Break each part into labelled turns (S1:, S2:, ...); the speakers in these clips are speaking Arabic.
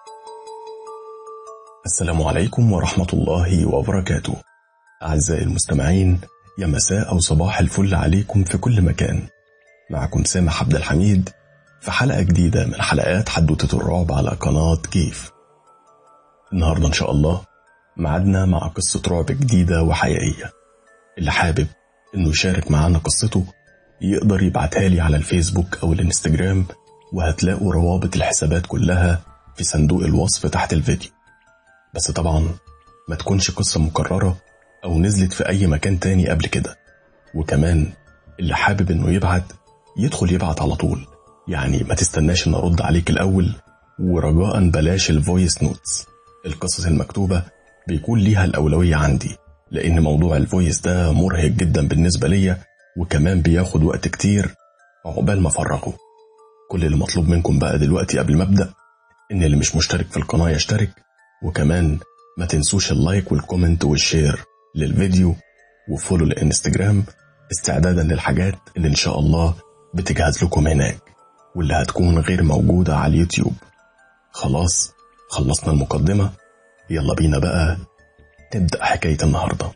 S1: السلام عليكم ورحمة الله وبركاته. أعزائي المستمعين، يا مساء أو صباح الفل عليكم في كل مكان. معكم سامح عبد الحميد في حلقة جديدة من حلقات حدوتة الرعب على قناة كيف. النهاردة إن شاء الله معدنا مع قصة رعب جديدة وحقيقية. اللي حابب إنه يشارك معنا قصته يقدر يبعتها لي على الفيسبوك أو الانستجرام، وهتلاقوا روابط الحسابات كلها في صندوق الوصف تحت الفيديو. بس طبعا ما تكونش قصة مكررة أو نزلت في أي مكان تاني قبل كده. وكمان اللي حابب إنه يدخل يبعت على طول، يعني ما تستناش إن أرد عليك الأول. ورجاء بلاش الفويس نوتس، القصص المكتوبة بيكون ليها الأولوية عندي، لأن موضوع الفويس ده مرهق جدا بالنسبة ليا، وكمان بياخد وقت كتير عقبال ما أفرغه. كل اللي مطلوب منكم بقى دلوقتي قبل ما أبدأ إن اللي مش مشترك في القناة يشترك، وكمان ما تنسوش اللايك والكومنت والشير للفيديو، وفولو الانستجرام استعدادا للحاجات اللي إن شاء الله بتجهز لكم هناك واللي هتكون غير موجودة على اليوتيوب. خلاص خلصنا المقدمة، يلا بينا بقى نبدأ حكاية النهاردة.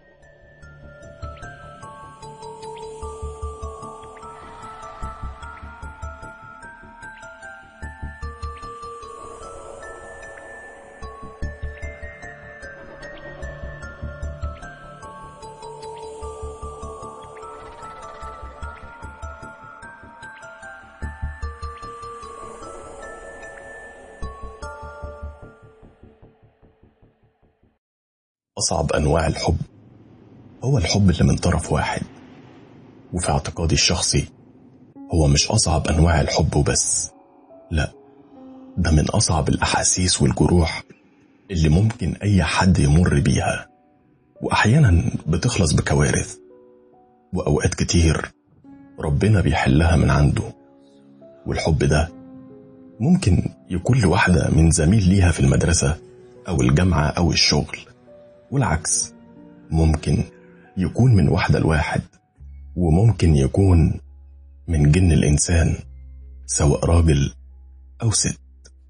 S1: أصعب أنواع الحب هو الحب اللي من طرف واحد، وفي اعتقادي الشخصي هو مش أصعب أنواع الحب وبس، لا، ده من أصعب الأحاسيس والجروح اللي ممكن أي حد يمر بيها، وأحيانا بتخلص بكوارث، وأوقات كتير ربنا بيحلها من عنده. والحب ده ممكن يكون لواحدة من زميل ليها في المدرسة أو الجامعة أو الشغل، والعكس ممكن يكون من واحدة لواحد، وممكن يكون من جن الإنسان سواء راجل أو ست.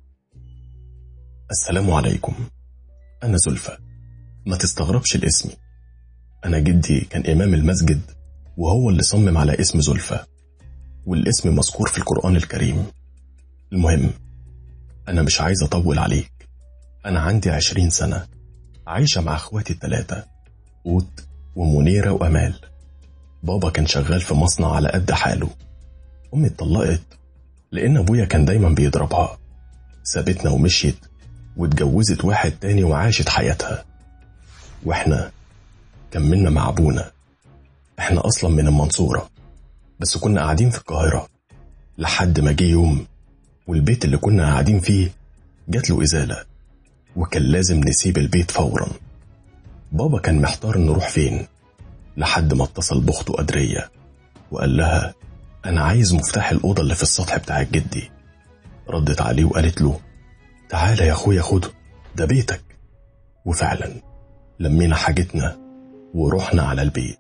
S1: السلام عليكم، أنا زلفة، ما تستغربش الاسم. أنا جدي كان إمام المسجد، وهو اللي صمم على اسم زلفة، والاسم مذكور في القرآن الكريم. المهم، أنا مش عايز أطول عليك. أنا عندي 20 سنة عايشة مع أخواتي الثلاثة، قوت ومنيرة وأمال. بابا كان شغال في مصنع على قد حاله. أمي اتطلقت لأن أبويا كان دايما بيضربها، سابتنا ومشيت واتجوزت واحد تاني وعاشت حياتها، وإحنا كملنا مع أبونا. إحنا أصلا من المنصورة، بس كنا قاعدين في القاهرة لحد ما جه يوم والبيت اللي كنا قاعدين فيه جات له إزالة، وكان لازم نسيب البيت فورا. بابا كان محتار نروح فين، لحد ما اتصل بأخته قدرية وقال لها أنا عايز مفتاح الأوضة اللي في السطح بتاع جدي. ردت عليه وقالت له تعالى يا أخويا خده، ده بيتك. وفعلا لمينا حاجتنا ورحنا على البيت.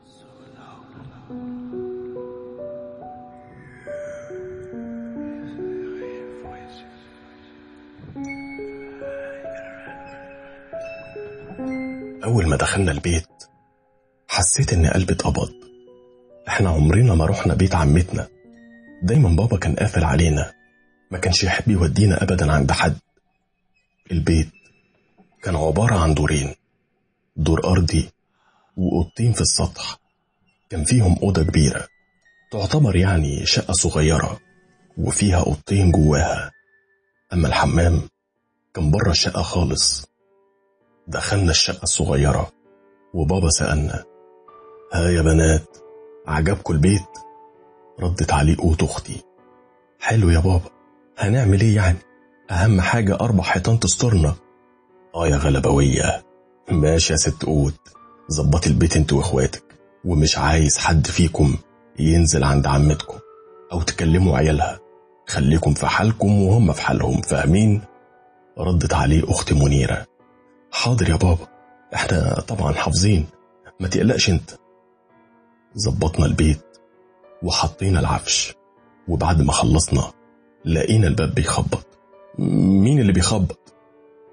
S1: أول ما دخلنا البيت حسيت إن قلبي اتقبض. إحنا عمرنا ما رحنا بيت عمتنا، دايما بابا كان قافل علينا، ما كانش يحب يودينا أبدا عند حد. البيت كان عبارة عن دورين، دور أرضي وأوضتين في السطح. كان فيهم أوضة كبيرة تعتبر يعني شقة صغيرة، وفيها أوضتين جواها. أما الحمام كان بره الشقة خالص. دخلنا الشقة الصغيرة وبابا سألنا ها يا بنات، عجبكوا البيت؟ ردت عليه قوت أختي حلو يا بابا، هنعمل ايه يعني، أهم حاجة 4 حيطان تسترنا. يا غلبوية، ماشي يا ست قوت، ظبط البيت انت واخواتك، ومش عايز حد فيكم ينزل عند عمتكم أو تكلموا عيالها، خليكم في حالكم وهم في حالهم، فاهمين؟ ردت عليه أختي منيرة حاضر يا بابا، احنا طبعا حافظين، ما تقلقش انت. ظبطنا البيت وحطينا العفش، وبعد ما خلصنا لقينا الباب بيخبط. مين اللي بيخبط؟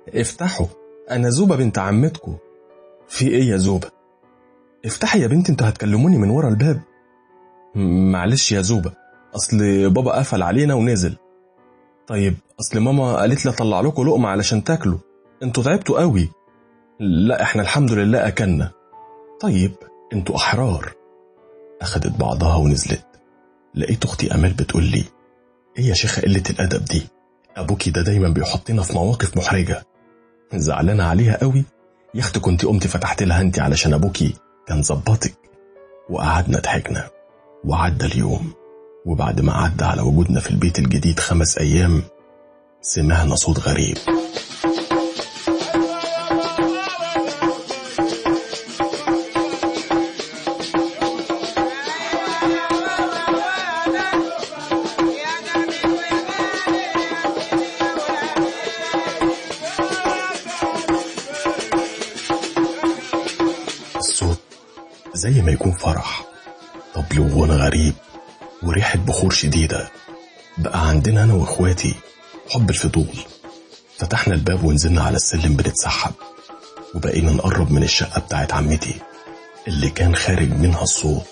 S1: افتحوا، أنا زوبة بنت عمتكم. في إيه يا زوبة؟ افتحي يا بنتي، انتوا هتكلموني من ورا الباب. معلش يا زوبة، أصل بابا قفل علينا ونزل. طيب أصل ماما قالت لي أطلع لكم لقمة علشان تاكلوا، انتوا تعبتوا قوي. لا احنا الحمد لله أكلنا. طيب انتوا أحرار. أخدت بعضها ونزلت. لقيت أختي أمال بتقول لي: ايه يا شيخة قلة الأدب دي؟ أبوكي ده دايما بيحطنا في مواقف محرجة. زعلانة عليها قوي. يا اختي كنت قمتي فتحت لها انت علشان أبوكي كان ظبطك. وقعدنا ضحكنا وعدى اليوم. وبعد ما عدى على وجودنا في البيت الجديد 5 أيام سمعنا صوت غريب. الصوت زي ما يكون فرح، طبل وغنى غريب وريحة بخور شديدة. بقى عندنا أنا وإخواتي حب الفضول. فتحنا الباب ونزلنا على السلم بنتسحب، وبقينا نقرب من الشقة بتاعت عمتي اللي كان خارج منها الصوت.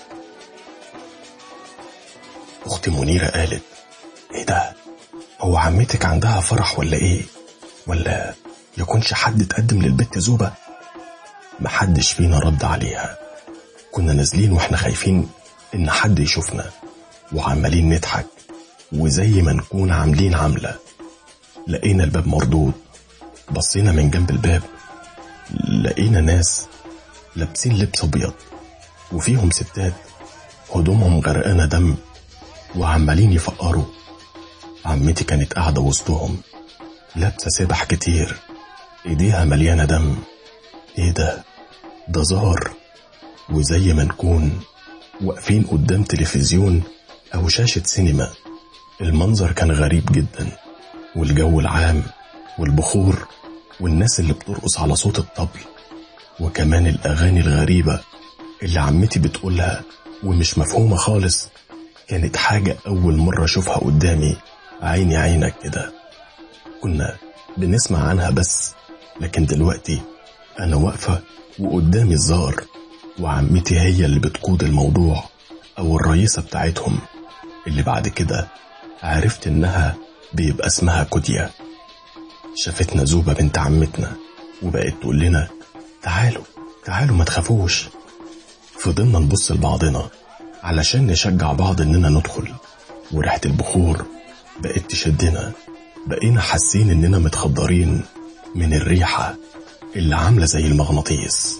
S1: أختي منيرة قالت: إيه ده؟ هو عمتك عندها فرح ولا إيه؟ ولا يكونش حد تقدم للبت زوبة؟ محدش فينا رد عليها. كنا نازلين واحنا خايفين إن حد يشوفنا وعمالين نضحك وزي ما نكون عاملين عملة. لقينا الباب مردود. بصينا من جنب الباب لقينا ناس لابسين لبس أبيض وفيهم ستات هدومهم غرقانة دم وعمالين يفقروا. عمتي كانت قاعدة وسطهم لابسة سبح كتير، ايديها مليانة دم. ايه ده؟ ده زار. وزي ما نكون واقفين قدام تلفزيون أو شاشة سينما. المنظر كان غريب جدا، والجو العام والبخور والناس اللي بترقص على صوت الطبل، وكمان الأغاني الغريبة اللي عمتي بتقولها ومش مفهومة خالص. كانت حاجة أول مرة أشوفها قدامي عيني عينك كده. كنا بنسمع عنها بس، لكن دلوقتي أنا واقفة وقدامي الزار، وعمتي هي اللي بتقود الموضوع أو الرئيسة بتاعتهم، اللي بعد كده عرفت إنها بيبقى اسمها كوديا. شافتنا زوبة بنت عمتنا وبقت تقول لنا: تعالوا تعالوا ما تخافوش. فضلنا نبص لبعضنا علشان نشجع بعض إننا ندخل، وريحة البخور بقت تشدنا. بقينا حاسين إننا متخدرين من الريحة اللي عاملة زي المغناطيس.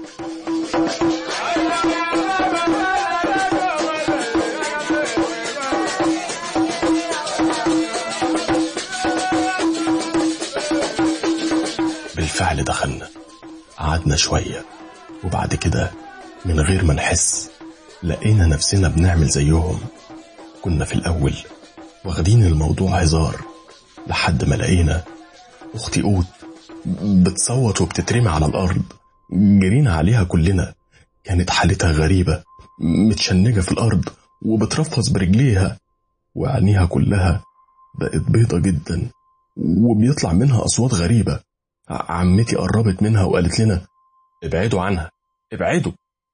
S1: بالفعل دخلنا، قعدنا شوية، وبعد كده من غير ما نحس لقينا نفسنا بنعمل زيهم. كنا في الأول واخدين الموضوع هزار، لحد ما لقينا أختي قوت بتصوت وبتترمي على الأرض. جرينا عليها كلنا. كانت حالتها غريبة، متشنجة في الأرض وبترفص برجليها، وعينيها كلها بقت بيضة جدا وبيطلع منها أصوات غريبة. عمتي قربت منها وقالت لنا: ابعدوا عنها ابعدوا.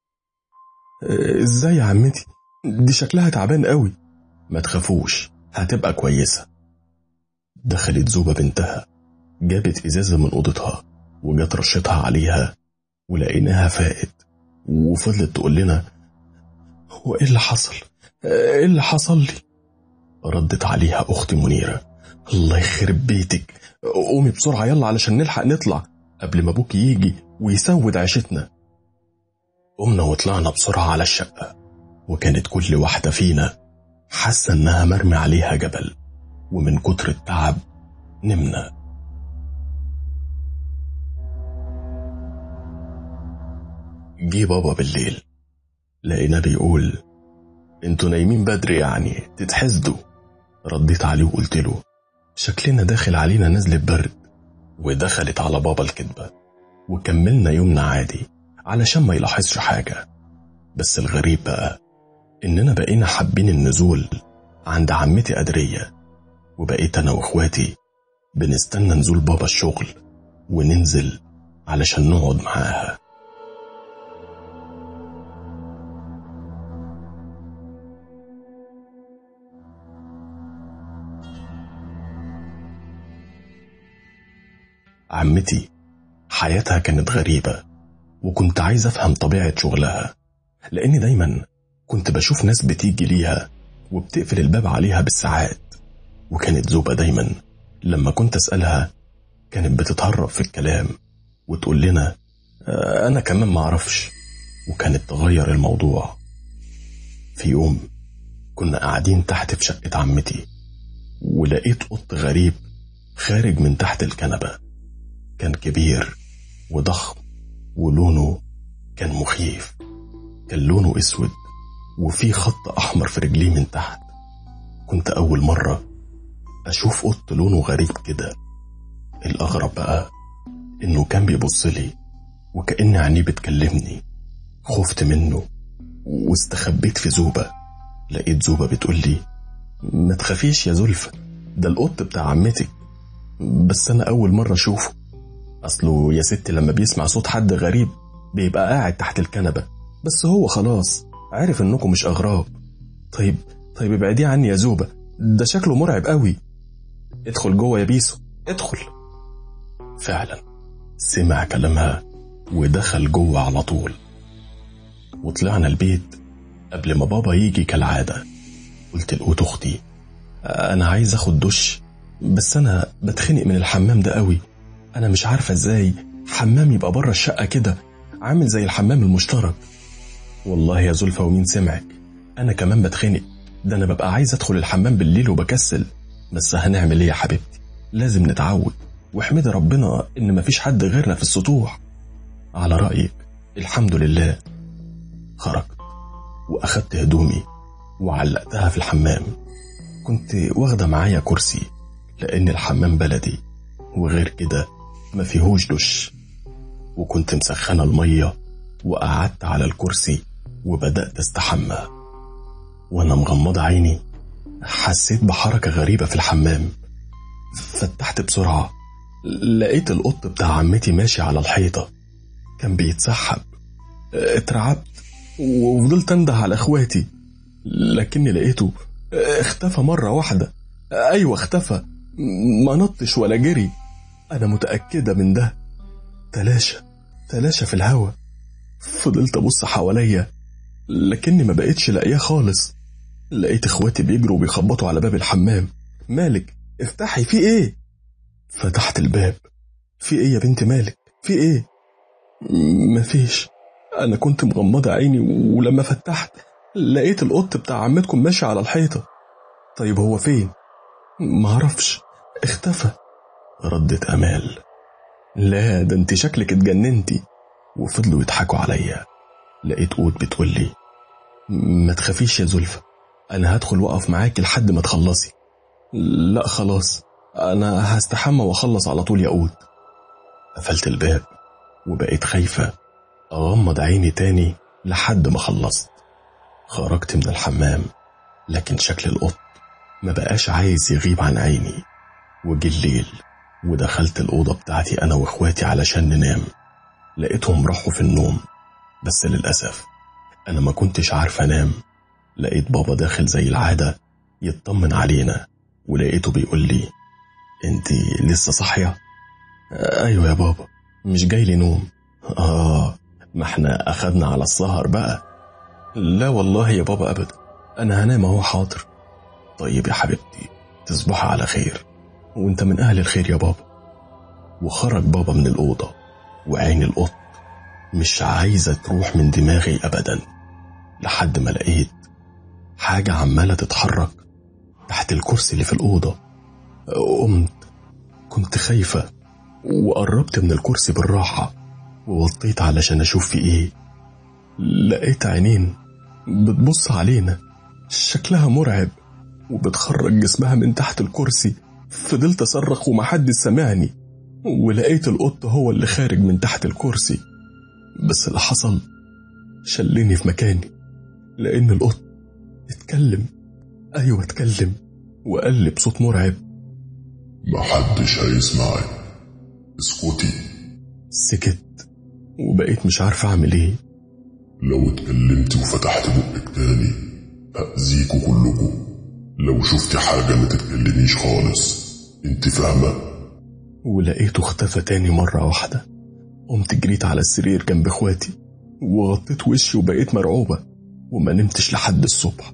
S1: ازاي يا عمتي؟ دي شكلها تعبان قوي. ما تخافوش هتبقى كويسة. دخلت زوبة بنتها، جابت إزازة من أوضتها وجت رشتها عليها، ولقيناها فاقت وفضلت تقول لنا: هو ايه اللي حصل؟ ايه اللي حصل لي؟ ردت عليها أختي منيرة: الله يخرب بيتك، قومي بسرعة يلا علشان نلحق نطلع قبل ما ابوك يجي ويسود عيشتنا. قمنا وطلعنا بسرعة على الشقة، وكانت كل واحدة فينا حاسة انها مرمي عليها جبل، ومن كتر التعب نمنا. جه بابا بالليل، لقينا بيقول: انتوا نايمين بدري يعني تتحسدوا. رديت عليه وقلت له: شكلنا داخل علينا نزلة برد. ودخلت على بابا الكدبة، وكملنا يومنا عادي علشان ما يلاحظش حاجة. بس الغريب بقى إننا بقينا حابين النزول عند عمتي قدرية، وبقيت أنا وإخواتي بنستنى نزول بابا الشغل وننزل علشان نقعد معاها. عمتي حياتها كانت غريبة، وكنت عايز أفهم طبيعة شغلها، لأني دايما كنت بشوف ناس بتيجي ليها وبتقفل الباب عليها بالساعات. وكانت زوبة دايما لما كنت أسألها كانت بتتهرب في الكلام وتقول لنا أنا كمان معرفش، وكانت تغير الموضوع. في يوم كنا قاعدين تحت في شقة عمتي، ولقيت قط غريب خارج من تحت الكنبة. كان كبير وضخم ولونه كان مخيف، كان لونه اسود وفي خط احمر في رجليه من تحت. كنت اول مرة اشوف قط لونه غريب كده. الاغرب بقى انه كان بيبص لي وكأن عينيه بتكلمني. خفت منه واستخبيت في زوبة. لقيت زوبة بتقول لي ما تخافيش يا زلفة، ده القط بتاع عمتك، بس انا اول مرة اشوفه. اصله يا ستي لما بيسمع صوت حد غريب بيبقى قاعد تحت الكنبة، بس هو خلاص عارف انكم مش اغراب. طيب ابعديه عني يا زوبة، ده شكله مرعب قوي. ادخل جوه يا بيسو، ادخل. فعلا سمع كلامها ودخل جوه على طول. وطلعنا البيت قبل ما بابا يجي كالعادة. قلت لقوت اختي انا عايز اخد دش، بس انا بتخنق من الحمام ده قوي. انا مش عارفة ازاي حمام يبقى بره الشقة كده عامل زي الحمام المشترك. والله يا زلفة ومين سمعك، انا كمان بتخنق. ده انا ببقى عايز ادخل الحمام بالليل وبكسل، بس هنعمل ايه يا حبيبتي، لازم نتعود. واحمد ربنا ان مفيش حد غيرنا في السطوح. على رأيك الحمد لله. خرجت واخدت هدومي وعلقتها في الحمام. كنت واخدة معايا كرسي لان الحمام بلدي، وغير كده ما فيهوش دش. وكنت مسخنة المية وقعدت على الكرسي وبدأت استحمى. وانا مغمضة عيني حسيت بحركة غريبة في الحمام. فتحت بسرعة لقيت القط بتاع عمتي ماشي على الحيطة، كان بيتسحب. اترعبت وفضلت انده على اخواتي، لكني لقيته اختفى مرة واحدة. ايوه اختفى، ما نطش ولا جري، انا متأكدة من ده. تلاشى في الهوا. فضلت ابص حواليا لكني ما بقيتش لاقيه خالص. لقيت اخواتي بيجروا وبيخبطوا على باب الحمام. مالك، افتحي، في ايه؟ فتحت الباب. في ايه يا بنت، مالك، في ايه؟ مفيش، انا كنت مغمضة عيني ولما فتحت لقيت القط بتاع عمتكم ماشي على الحيطة. طيب هو فين؟ معرفش، اختفى، ردت امال. لا ده انت شكلك اتجننتي. وفضلوا يضحكوا عليا. لقيت قوت بتقولي ما تخافيش يا زلفة، انا هدخل واقف معاكي لحد ما تخلصي. لا خلاص، انا هستحمى واخلص على طول يا قوت. قفلت الباب وبقيت خايفة اغمض عيني تاني لحد ما خلصت. خرجت من الحمام لكن شكل القط ما بقاش عايز يغيب عن عيني. وجي الليل ودخلت الأوضة بتاعتي أنا وإخواتي علشان ننام. لقيتهم راحوا في النوم، بس للأسف أنا ما كنتش عارف أنام. لقيت بابا داخل زي العادة يطمن علينا، ولقيته بيقول لي انتي لسه صاحية؟ أيوة يا بابا، مش جاي لي نوم. ما احنا أخدنا على السهر بقى. لا والله يا بابا أبدا، أنا هنام اهو. حاضر. طيب يا حبيبتي، تصبح على خير، وانت من أهل الخير يا بابا. وخرج بابا من الأوضة، وعين القط مش عايزة تروح من دماغي أبدا، لحد ما لقيت حاجة عمالة تتحرك تحت الكرسي اللي في الأوضة. قمت، كنت خايفة وقربت من الكرسي بالراحة ووطيت علشان أشوف في إيه. لقيت عينين بتبص علينا، شكلها مرعب، وبتخرج جسمها من تحت الكرسي. فضلت أصرخ ومحدش سمعني، ولقيت القط هو اللي خارج من تحت الكرسي. بس اللي حصل شلني في مكاني، لأن القط اتكلم. أيوة اتكلم، وقال لي بصوت مرعب
S2: محدش هيسمعك، اسكتي.
S1: سكت وبقيت مش عارف اعمل ايه.
S2: لو اتكلمت وفتحت بقك تاني هأذيكوا كلكوا. لو شفتي حاجة ما تتكلميش خالص، انت فاهمة؟
S1: ولقيته اختفى تاني مرة واحدة. قمت جريت على السرير جنب اخواتي وغطيت وشي وبقيت مرعوبة وما نمتش لحد الصبح.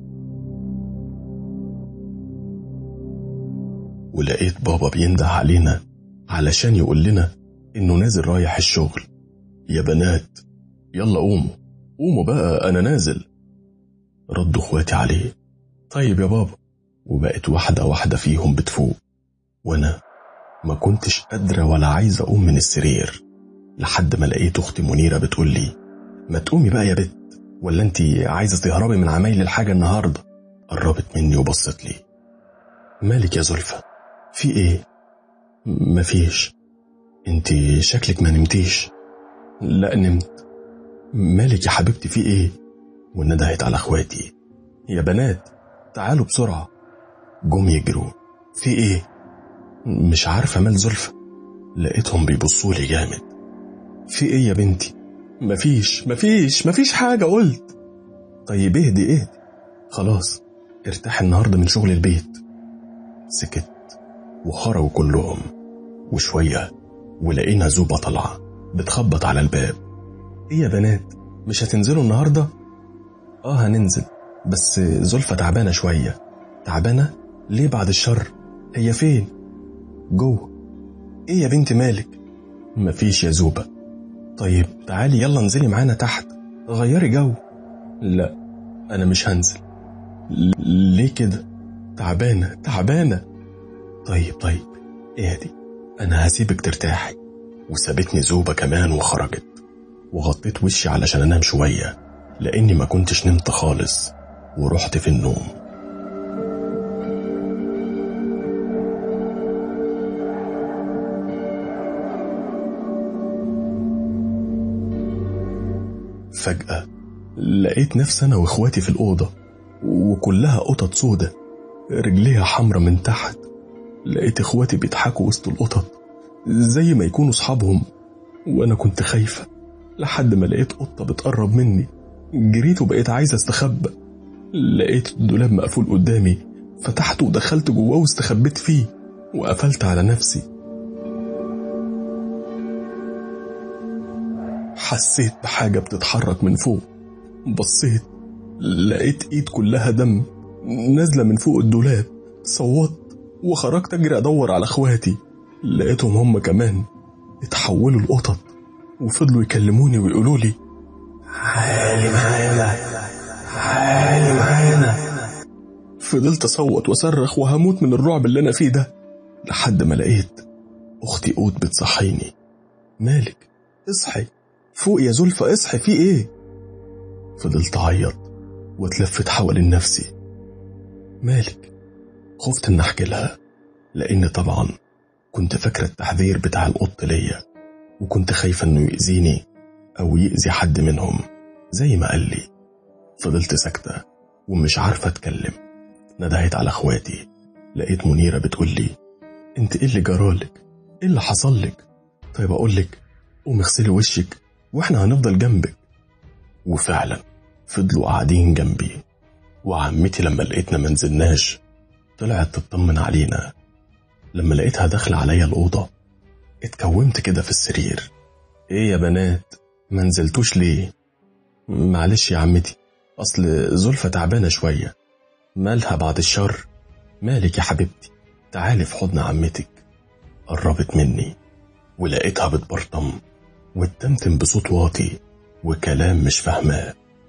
S1: ولقيت بابا بينده علينا علشان يقول لنا انه نازل رايح الشغل. يا بنات يلا قوموا بقى انا نازل. ردوا اخواتي عليه طيب يا بابا، وبقت واحدة واحدة فيهم بتفوق، وانا ما كنتش قادرة ولا عايزة اقوم من السرير لحد ما لقيت اختي منيرة بتقول لي ما تقومي بقى يا بت، ولا انتي عايزة تهربي من عمايل الحاجة النهاردة؟ قربت مني وبصت لي. مالك يا زلفة في ايه؟ مفيش. انتي شكلك ما نمتيش. لا نمت. مالك يا حبيبتي في ايه؟ وندهت على اخواتي يا بنات تعالوا بسرعة. جم يجروا. في ايه؟ مش عارفة مال زلفة. لقيتهم بيبصوا لي جامد. في ايه يا بنتي؟ مفيش حاجة قلت. طيب اهدي خلاص ارتاح النهاردة من شغل البيت. سكت وخرجوا كلهم، وشوية ولقينا زوبة طالعة بتخبط على الباب. ايه يا بنات مش هتنزلوا النهاردة؟ هننزل بس زلفة تعبانة شوية. تعبانة؟ ليه بعد الشر؟ هي فين؟ جوه. ايه يا بنت مالك؟ مفيش يا زوبة. طيب تعالي يلا انزلي معانا تحت غيري جو. لا انا مش هنزل. ليه كده؟ تعبانة. طيب اهدي انا هسيبك ترتاحي. وسابتني زوبة كمان وخرجت، وغطيت وشي علشان انام شوية لاني ما كنتش نمت خالص ورحت في النوم. فجأة لقيت نفسي انا واخواتي في الأوضة وكلها قطط سودة رجليها حمرة من تحت. لقيت اخواتي بيضحكوا وسط القطط زي ما يكونوا صحابهم، وانا كنت خايفة لحد ما لقيت قطة بتقرب مني. جريت وبقيت عايزة استخبى. لقيت الدولاب مقفول قدامي، فتحته ودخلت جواه واستخبيت فيه وقفلت على نفسي. حسيت بحاجة بتتحرك من فوق. بصيت لقيت ايد كلها دم نازلة من فوق الدولاب. صوت وخرجت اجري ادور على اخواتي. لقيتهم هم كمان اتحولوا القطط وفضلوا يكلموني ويقولوا لي تعالي معانا. فضلت اصوت واصرخ وهموت من الرعب اللي انا فيه ده لحد ما لقيت اختي قوت بتصحيني. مالك؟ اصحي فوق يا زلفة، اصحي في ايه؟ فضلت اعيط واتلفت حوالين نفسي. مالك؟ خفت ان احكي لها لان طبعا كنت فاكرة التحذير بتاع القط ليا، وكنت خايفة انه يأذيني او يأذي حد منهم زي ما قال لي. فضلت ساكتة ومش عارفة اتكلم. ندهت على اخواتي، لقيت منيرة بتقول لي انت ايه اللي جرالك؟ ايه اللي حصل لك؟ طيب اقولك قومي اغسلي وشك واحنا هنفضل جنبك. وفعلا فضلوا قاعدين جنبي. وعمتي لما لقيتنا منزلناش طلعت تطمن علينا. لما لقيتها داخله عليا الأوضة اتكومت كده في السرير. ايه يا بنات منزلتوش ليه؟ معلش يا عمتي اصل زلفة تعبانة شوية. مالها بعد الشر؟ مالك يا حبيبتي؟ تعالي في حضن عمتك. قربت مني ولقيتها بتبرطم وتتمتم بصوت واطي وكلام مش فاهماه.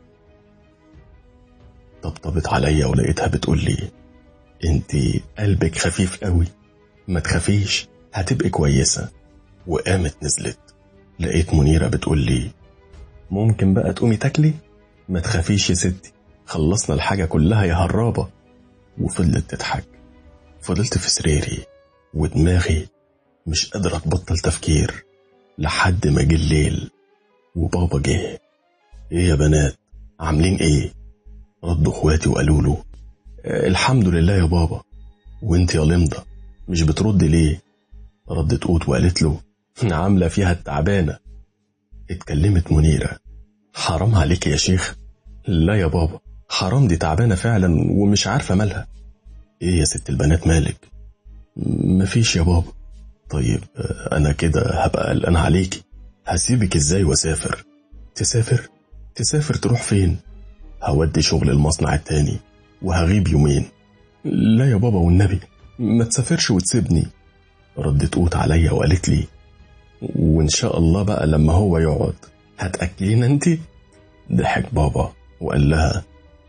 S1: طبطبت عليا ولقيتها بتقول لي انتي قلبك خفيف قوي، ما تخافيش هتبقي كويسة. وقامت نزلت. لقيت منيرة بتقول لي ممكن بقى تقومي تاكلي؟ ما تخافيش يا ستي خلصنا الحاجة كلها يا هرابة. وفضلت تضحك. فضلت في سريري ودماغي مش قادرة تبطل تفكير لحد ما جه الليل وبابا جه. ايه يا بنات عاملين ايه؟ ردوا اخواتي وقالوا له الحمد لله يا بابا. وانت يا لمضة مش بترد ليه؟ ردت قوت وقالت له عاملة فيها التعبانة. اتكلمت منيرة حرام عليك يا شيخ. لا يا بابا حرام، دي تعبانة فعلا ومش عارفة مالها. ايه يا ست البنات مالك؟ مفيش يا بابا. طيب انا كده هبقى قلقان عليكي، هسيبك ازاي واسافر؟ تسافر تروح فين؟ هودي شغل المصنع التاني وهغيب يومين. لا يا بابا والنبي ما تسافرش وتسيبني. ردت قوت عليا وقالت لي وإن شاء الله بقى لما هو يقعد هتأكلينا انتي؟ ضحك بابا وقال لها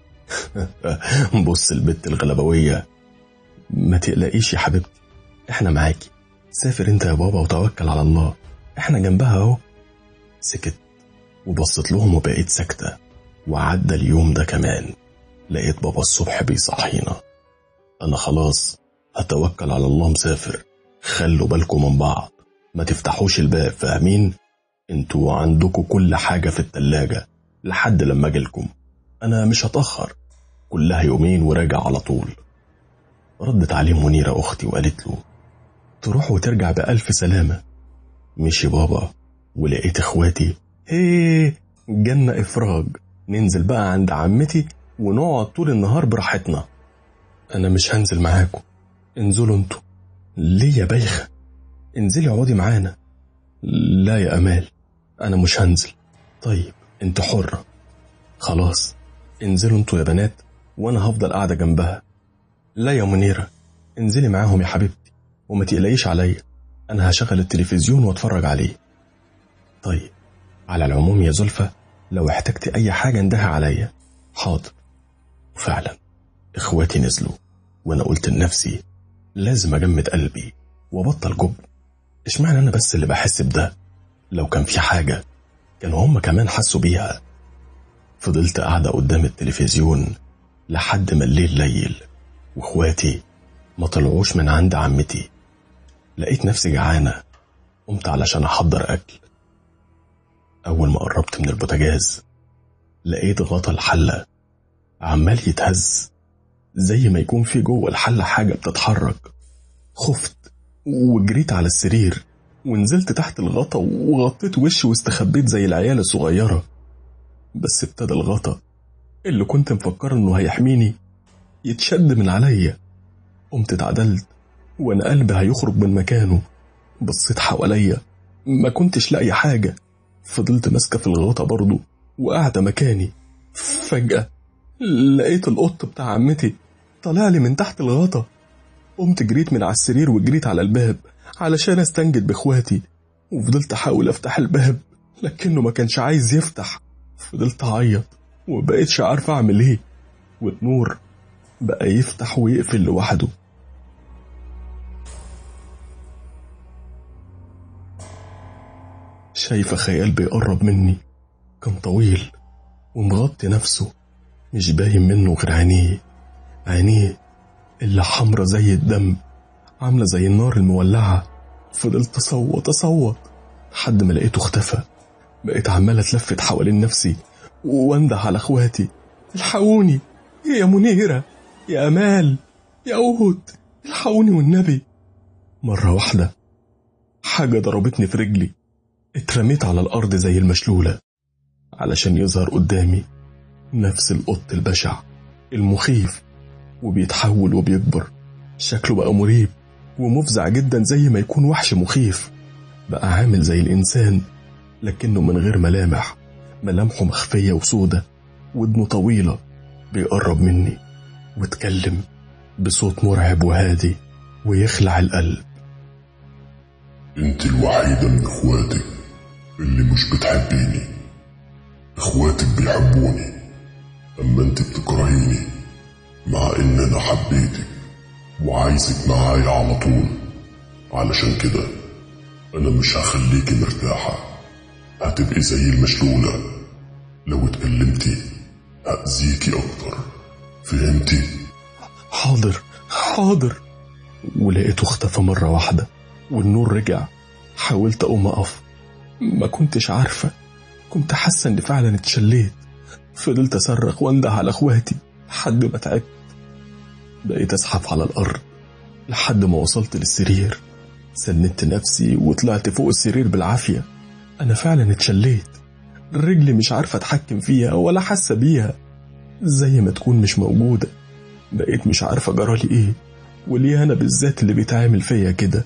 S1: بص البت الغلبوية، ما تقلقيش يا حبيبتي، احنا معاكي، سافر انت يا بابا وتوكل على الله، احنا جنبها اهو. سكت وبصت لهم وبقيت ساكتة. وعدى اليوم ده كمان. لقيت بابا الصبح بيصحينا. انا خلاص هتوكل على الله مسافر، خلوا بالكم من بعض، ما تفتحوش الباب، فاهمين؟ انتوا عندكم كل حاجة في التلاجة لحد لما اجيلكم، انا مش هتأخر، كلها يومين وراجع على طول. ردت عليه منيرة اختي وقالت له تروح وترجع بألف سلامة. مشي بابا ولقيت اخواتي جنة افراج، ننزل بقى عند عمتي ونقعد طول النهار براحتنا. انا مش هنزل معاكم، انزلوا انتوا. ليه يا بايخة؟ انزلي اقعدي معانا. لا يا امال انا مش هنزل. طيب انت حرة، خلاص انزلوا انتوا يا بنات وانا هفضل قاعدة جنبها. لا يا منيرة انزلي معاهم يا حبيبتي وما تقلقيش عليا، انا هشغل التلفزيون واتفرج عليه. طيب على العموم يا زلفة لو احتجت اي حاجة اندهى عليا. حاضر. وفعلا اخواتي نزلوا وانا قلت لنفسي لازم اجمد قلبي وبطل جبن. اشمعنى انا بس اللي بحس بده؟ لو كان في حاجة كانوا هم كمان حسوا بيها. فضلت قاعدة قدام التلفزيون لحد ما الليل ليل واخواتي ما طلعوش من عند عمتي. لقيت نفسي جعانة، قمت علشان احضر اكل. اول ما قربت من البوتاجاز لقيت غطا الحلة عمال يتهز زي ما يكون في جوه الحلة حاجة بتتحرك. خفت وجريت على السرير ونزلت تحت الغطا وغطيت وشي واستخبيت زي العيال الصغيرة. بس ابتدى الغطا اللي كنت مفكر انه هيحميني يتشد من عليا. قمت اتعدلت وانا قلبي هيخرج من مكانه. بصيت حواليا ما كنتش لاقي حاجة. فضلت ماسكة في الغطا برضو وقاعدة مكاني. فجأة لقيت القط بتاع عمتي طلع لي من تحت الغطا. قمت جريت من على السرير وجريت على الباب علشان استنجد باخواتي، وفضلت احاول افتح الباب لكنه ما كانش عايز يفتح. فضلت اعيط ومبقتش عارف اعمل ايه، والنور بقى يفتح ويقفل لوحده. شايفة خيال بيقرب مني، كان طويل ومغطي نفسه، مش باين منه غير عينيه اللي حمرة زي الدم، عاملة زي النار المولعة. فضلت أصوت لحد ما لقيته اختفى. بقيت عمالة اتلفت حوالين نفسي وانده على اخواتي، الحقوني يا منيرة، يا امال، يا أود، الحقوني والنبي. مرة واحدة حاجة ضربتني في رجلي، اترميت على الأرض زي المشلولة علشان يظهر قدامي نفس القط البشع المخيف، وبيتحول وبيكبر. شكله بقى مريب ومفزع جدا زي ما يكون وحش مخيف. بقى عامل زي الإنسان لكنه من غير ملامحه مخفية وسودة، ودنه طويلة. بيقرب مني واتكلم بصوت مرعب وهادي ويخلع القلب.
S2: انت الوحيدة من اخواتك اللي مش بتحبيني، اخواتك بيحبوني اما انت بتكرهيني، مع ان انا حبيتك وعايزك معايا على طول. علشان كده انا مش هخليكي مرتاحة، هتبقي زي المشلولة، لو اتكلمتي هأذيكي اكتر، فهمتي؟
S1: حاضر. ولقيته اختفى مرة واحدة والنور رجع. حاولت اقوم اقف، ما كنتش عارفة، كنت حاسة اني فعلا اتشليت. فضلت اصرخ وانده على اخواتي لحد ما تعبت. بقيت ازحف على الارض لحد ما وصلت للسرير. سندت نفسي وطلعت فوق السرير بالعافية. أنا فعلا اتشليت، رجلي مش عارفة أتحكم فيها ولا حاسة بيها، زي ما تكون مش موجودة. بقيت مش عارفة جرالي إيه، وليه أنا بالذات اللي بيتعامل فيا كده.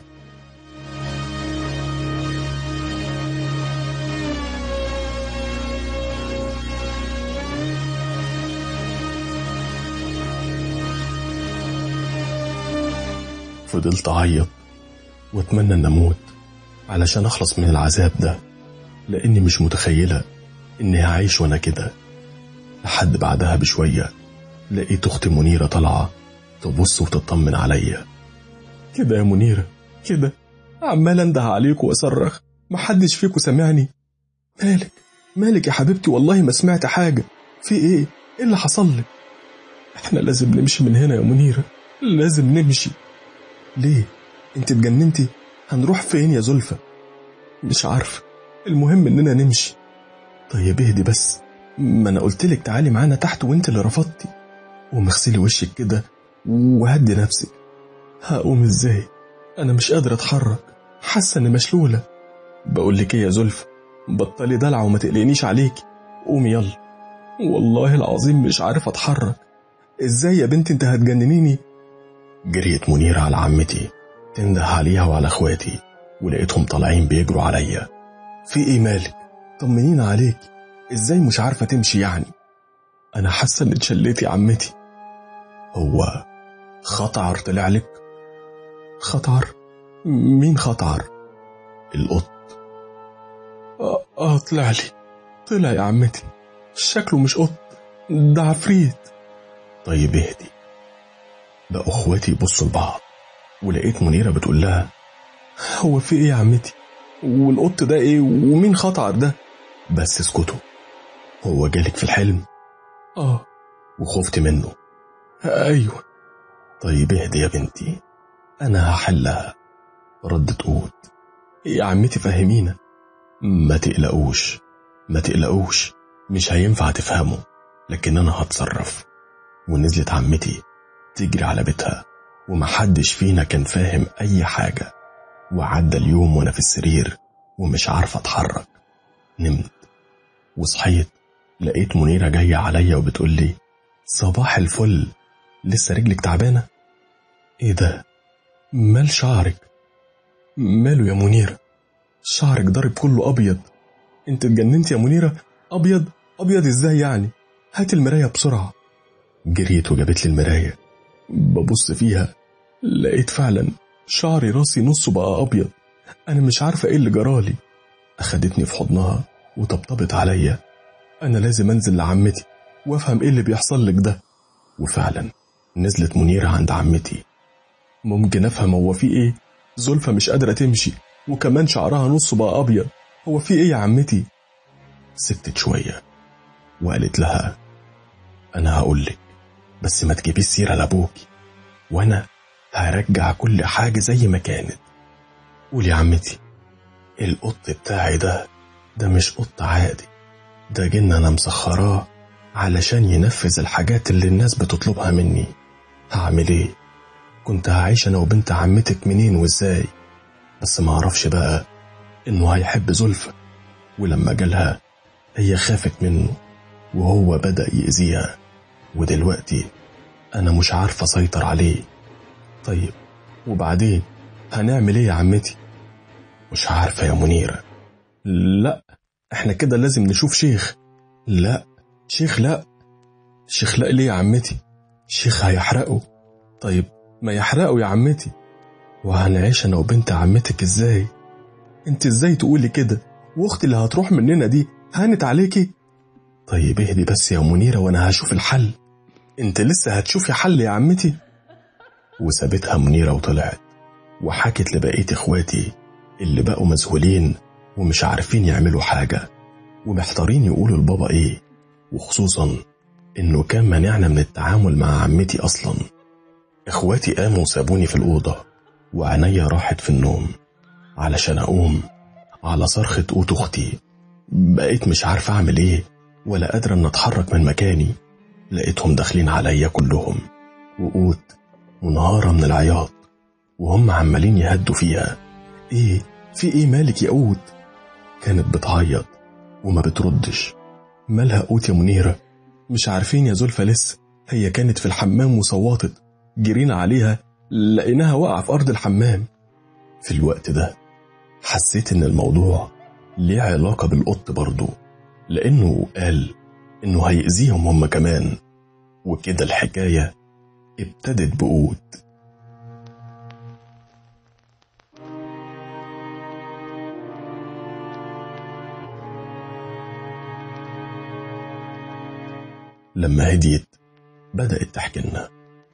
S1: فضلت أعيط وأتمنى أن أموت علشان أخلص من العذاب ده، لأني مش متخيلة إني هعيش وأنا كده. لحد بعدها بشوية لقيت أختي منيرة طالعة تبص وتطمن عليا. كده يا منيرة كده، عمال انده عليك وأصرخ، محدش فيكو سمعني. مالك يا حبيبتي؟ والله ما سمعت حاجة. في إيه اللي حصل لك؟ إحنا لازم نمشي من هنا يا منيرة، لازم نمشي. ليه؟ انت اتجننتي؟ هنروح فين يا زلفة؟ مش عارفة، المهم اننا نمشي. طيب اهدي بس، ما انا قلتلك تعالي معانا تحت وانت اللي رفضتي. ومغسلي وشك كده وهدي نفسك. هقوم ازاي؟ انا مش قادرة اتحرك، حاسة اني مشلولة. بقولك ايه يا زلفة، بطلي دلع وما تقلقنيش عليكي، قومي يلا. والله العظيم مش عارف اتحرك. ازاي يا بنتي انت هتجننيني؟ جريت منيرة على عمتي تنده عليها وعلى اخواتي، ولقيتهم طالعين بيجروا عليا. في ايه مالك؟ طمنينا عليك، ازاي مش عارفة تمشي يعني؟ انا حاسة ان اتشليتي يا عمتي. هو خطعر طلع لك؟ خطعر؟ مين خطعر؟ القط. طلع يا عمتي، شكله مش قط، ده عفريت. طيب اهدي. بقوا اخواتي يبصوا لبعض، ولقيت منيرة بتقول لها هو في ايه يا عمتي؟ والقط ده ايه؟ ومين خطعر ده؟ بس اسكتوا، هو جالك في الحلم؟ وخفت منه؟ ايوه. طيب اهدي يا بنتي، انا هحلها. ردت قوت. يا عمتي فهمينا. ما تقلقوش، مش هينفع تفهموا، لكن انا هتصرف. ونزلت عمتي تجري على بيتها، ومحدش فينا كان فاهم اي حاجة. وعدى اليوم وانا في السرير ومش عارفة اتحرك. نمت وصحيت لقيت منيرة جاية عليا وبتقول لي صباح الفل، لسه رجلك تعبانة؟ ايه ده؟ مال شعرك؟ ماله يا منيرة؟ شعرك ضارب كله ابيض. انت اتجننت يا منيرة؟ ابيض ازاي يعني؟ هات المراية بسرعة. جريت وجابت لي المراية، ببص فيها لقيت فعلا شعري راسي نصه بقى ابيض. انا مش عارفة ايه اللي جرالي. اخدتني في حضنها وطبطبت عليا. انا لازم انزل لعمتي وافهم ايه اللي بيحصل لك ده. وفعلا نزلت منيرة عند عمتي. ممكن افهم هو في ايه؟ زلفة مش قادرة تمشي، وكمان شعرها نصه بقى ابيض. هو في ايه يا عمتي؟ سكتت شوية وقالت لها انا هقولك، بس ما تجيبيش سيرة لابوكي، وانا هرجع كل حاجة زي ما كانت. قولي يا عمتي. القط بتاعي ده مش قط عادي، ده جن انا مسخراه علشان ينفذ الحاجات اللي الناس بتطلبها مني. هعمل ايه؟ كنت هعيش انا وبنت عمتك منين وازاي؟ بس ما اعرفش بقى انه هيحب زلفة، ولما جالها هي خافت منه وهو بدأ يأذيها، ودلوقتي انا مش عارفة اسيطر عليه. طيب وبعدين هنعمل ايه يا عمتي؟ مش عارفة يا منيرة. لا احنا كده لازم نشوف شيخ. لا شيخ لا ليه يا عمتي؟ شيخ هيحرقه. طيب ما يحرقه يا عمتي، وهنعيش انا وبنت عمتك ازاي؟ انت ازاي تقولي كده؟ واختي اللي هتروح مننا دي هانت عليكي؟ طيب اهدي بس يا منيرة وانا هشوف الحل. انت لسه هتشوفي حل يا عمتي؟ وسابتها منيرة وطلعت، وحكت لبقية اخواتي اللي بقوا مذهولين ومش عارفين يعملوا حاجة، ومحتارين يقولوا لبابا ايه، وخصوصا انه كان منعنا من التعامل مع عمتي اصلا. اخواتي قاموا وسابوني في الأوضة، وعينيا راحت في النوم علشان اقوم على صرخة قوت اختي. بقيت مش عارف اعمل ايه ولا قادرة ان اتحرك من مكاني. لقيتهم داخلين عليا كلهم، وقوت منهارة من العياط وهم عمالين يهدوا فيها. ايه في ايه مالك يا قوت؟ كانت بتعيط وما بتردش. مالها قوت يا منيرة؟ مش عارفين يا زلفة لسه، هي كانت في الحمام وصوتت، جرينا عليها لقيناها واقعة في أرض الحمام. في الوقت ده حسيت إن الموضوع ليه علاقة بالقط برضو، لأنه قال إنه هيأذيهم هم كمان، وكده الحكاية ابتدت بقوت. لما هديت بدأت تحكي لنا.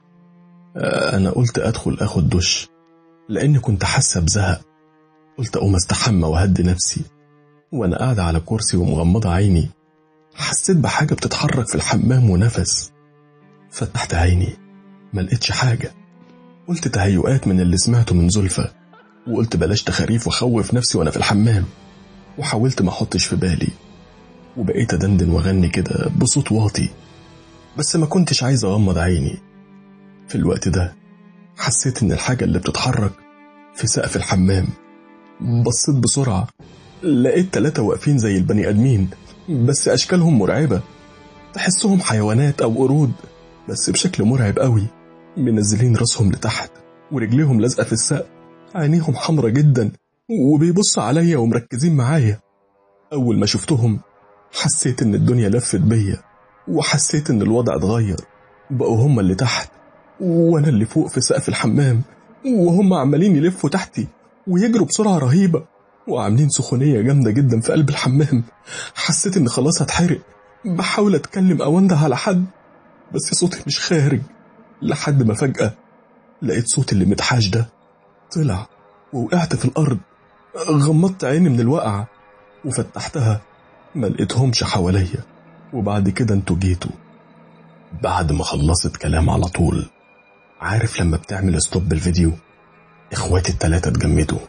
S1: أنا قلت أدخل أخد دش لأني كنت حاسة بزهق، قلت أقوم أستحمى وأهدي نفسي. وأنا قاعدة على كرسي ومغمضة عيني حسيت بحاجة بتتحرك في الحمام ونفس. فتحت عيني ما لقيتش حاجة، قلت تهيؤات من اللي سمعته من زلفة، وقلت بلاش تخاريف وخوف نفسي وأنا في الحمام. وحاولت ما أحطش في بالي، وبقيت أدندن وأغني كده بصوت واطي، بس ما كنتش عايز أغمض عيني. في الوقت ده حسيت إن الحاجة اللي بتتحرك في سقف الحمام. بصيت بسرعة لقيت 3 واقفين زي البني آدمين، بس أشكالهم مرعبة، تحسهم حيوانات أو قرود، بس بشكل مرعب قوي. منزلين راسهم لتحت ورجليهم لازقة في السقف، عينيهم حمرة جدا وبيبص عليا ومركزين معايا. أول ما شفتهم حسيت إن الدنيا لفت بيا، وحسيت إن الوضع اتغير، بقوا هم اللي تحت وأنا اللي فوق في سقف الحمام، وهم عمالين يلفوا تحتي ويجروا بسرعة رهيبة وعاملين سخونية جامدة جدا في قلب الحمام. حسيت إن خلاص هتحرق، بحاول أتكلم أو أنده على حد بس صوتي مش خارج، لحد ما فجأة لقيت صوت اللي متحاش ده طلع ووقعت في الأرض. غمضت عيني من الوقعة وفتحتها ما لقيتهمش حواليا. وبعد كده انتوا جيتوا. بعد ما خلصت كلام على طول، عارف لما بتعمل ستوب الفيديو، اخواتي ال3 اتجمدوا.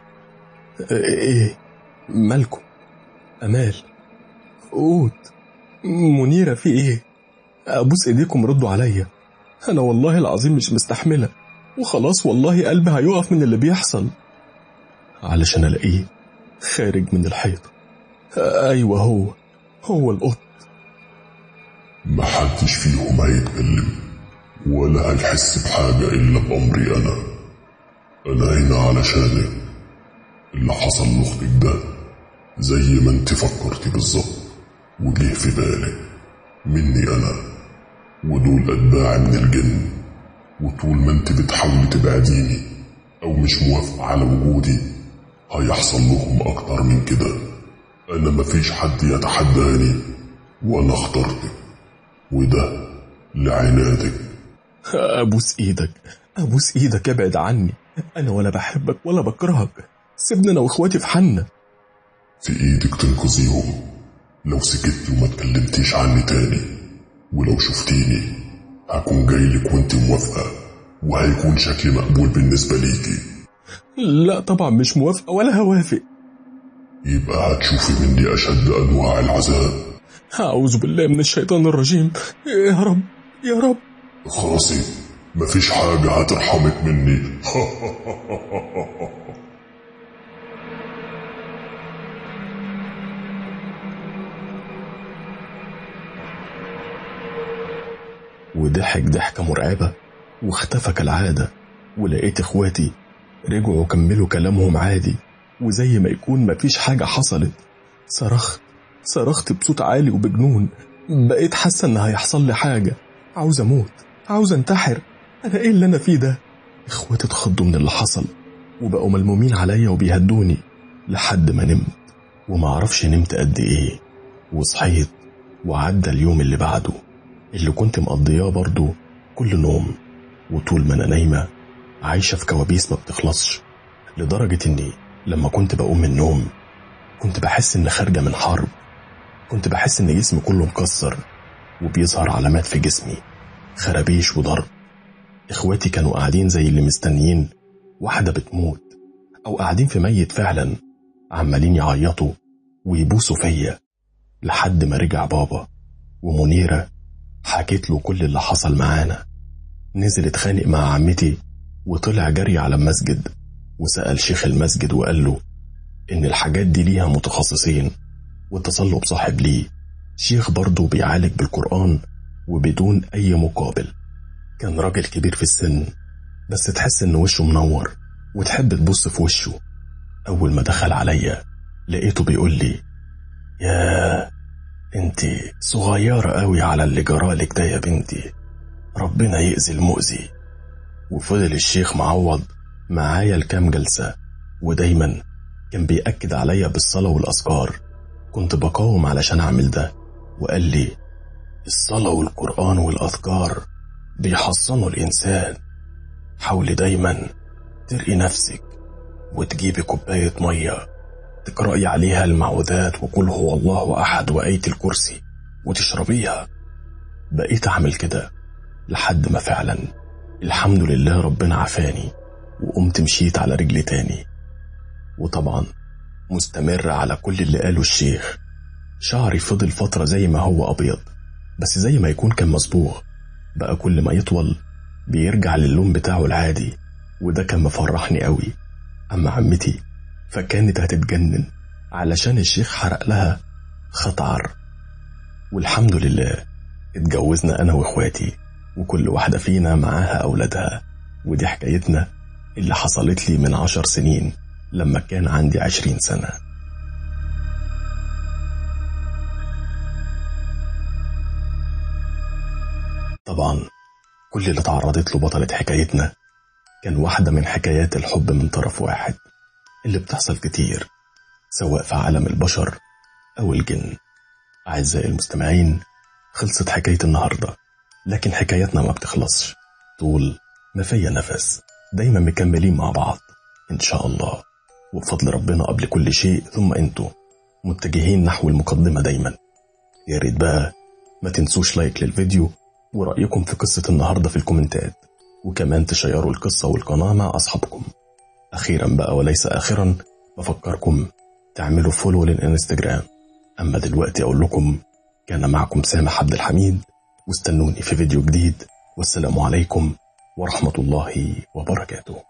S1: ايه مالكم؟ امال، قوت، منيرة، في ايه؟ ابوس ايديكم ردوا عليا، انا والله العظيم مش مستحملة، وخلاص والله قلبي هيقف من اللي بيحصل. علشان الاقيه خارج من الحيط. ايوه هو القط.
S2: محدش فيهم هيتكلم ولا هيحس بحاجة إلا بأمري أنا هنا علشانك. اللي حصل لأختك ده زي ما انت فكرتي بالظبط وجه في بالك مني أنا، ودول أتباع من الجن، وطول ما انت بتحاولي تبعديني أو مش موافقة على وجودي هيحصل لهم أكتر من كده. أنا مفيش حد يتحداني وأنا اخترتك، وده لعنادك.
S1: أبوس إيدك ابعد عني، أنا ولا بحبك ولا بكرهك، سيبني أنا وإخواتي في حالنا.
S2: في إيدك تنقذيهم لو سكتي وما تكلمتيش عني تاني، ولو شفتيني هكون جايلك وانت موافقة، وهيكون شكلي مقبول بالنسبة ليكي.
S1: لا طبعا مش موافقة ولا هوافق.
S2: يبقى هتشوفي مني أشد أنواع العذاب.
S1: أعوذ بالله من الشيطان الرجيم. يا رب يا رب.
S2: خلاصي مفيش حاجة هترحمك مني.
S1: وضحك ضحكة مرعبة واختفى كالعادة. ولقيت اخواتي رجعوا كملوا كلامهم عادي، وزي ما يكون مفيش حاجة حصلت. صرخت بصوت عالي وبجنون، بقيت حاسة ان هيحصل لي حاجة، عاوز اموت، عاوز انتحر، انا ايه اللي انا فيه ده؟ اخواتي اتخضوا من اللي حصل وبقوا ملمومين عليا وبيهدوني لحد ما نمت. وما اعرفش نمت قد ايه، وصحيت وعدى اليوم اللي بعده اللي كنت مقضياه برضو كل نوم. وطول ما انا نايمة عايشة في كوابيس ما بتخلصش، لدرجة اني لما كنت بقوم من النوم كنت بحس ان خارجة من حرب. كنت بحس ان جسمي كله مكسر وبيظهر علامات في جسمي، خرابيش وضرب. اخواتي كانوا قاعدين زي اللي مستنيين واحدة بتموت، او قاعدين في ميت فعلا، عمالين يعيطوا ويبوسوا فيا. لحد ما رجع بابا ومنيرة حكيت له كل اللي حصل معانا. نزل اتخانق مع عمتي وطلع جري على المسجد وسأل شيخ المسجد وقال له إن الحاجات دي ليها متخصصين، واتصل له بصاحب ليه شيخ برضه بيعالج بالقرآن وبدون أي مقابل. كان راجل كبير في السن بس تحس إن وشه منور وتحب تبص في وشه. أول ما دخل عليا لقيته بيقول لي يا انتي صغيرة قوي على اللي جرالك ده يا بنتي، ربنا يأذي المؤذي. وفضل الشيخ معوض معايا الكام جلسة، ودايما كان بيأكد عليا بالصلاة والأذكار. كنت بقاوم علشان أعمل ده، وقال لي الصلاة والقرآن والأذكار بيحصنوا الإنسان. حاولي دايما ترقي نفسك وتجيبي كوباية مية تقرأي عليها المعوذات وقل هو الله أحد وآية الكرسي وتشربيها. بقيت أعمل كده لحد ما فعلا الحمد لله ربنا عافاني وقمت مشيت على رجلي تاني. وطبعا مستمر على كل اللي قاله الشيخ. شعري فضل فترة زي ما هو أبيض، بس زي ما يكون كان مصبوغ، بقى كل ما يطول بيرجع للون بتاعه العادي، وده كان مفرحني قوي. أما عمتي فكانت هتتجنن علشان الشيخ حرق لها خط عر. والحمد لله اتجوزنا أنا وإخواتي، وكل واحدة فينا معاها أولادها. ودي حكايتنا اللي حصلت لي من 10 سنين لما كان عندي 20 سنة. طبعا كل اللي تعرضت له بطلة حكايتنا كان واحدة من حكايات الحب من طرف واحد اللي بتحصل كتير سواء في عالم البشر أو الجن. أعزائي المستمعين، خلصت حكاية النهاردة، لكن حكايتنا ما بتخلصش طول ما فيا نفس. دايما مكملين مع بعض إن شاء الله، وبفضل ربنا قبل كل شيء ثم أنتوا متجهين نحو المقدمة دايما. يا ريت بقى ما تنسوش لايك للفيديو ورأيكم في قصة النهاردة في الكومنتات، وكمان تشيروا القصة والقناة مع أصحابكم. أخيرا بقى وليس آخرا بفكركم تعملوا فولو للإنستجرام. أما دلوقتي أقول لكم كان معكم سامح عبد الحميد، واستنوني في فيديو جديد، والسلام عليكم ورحمة الله وبركاته.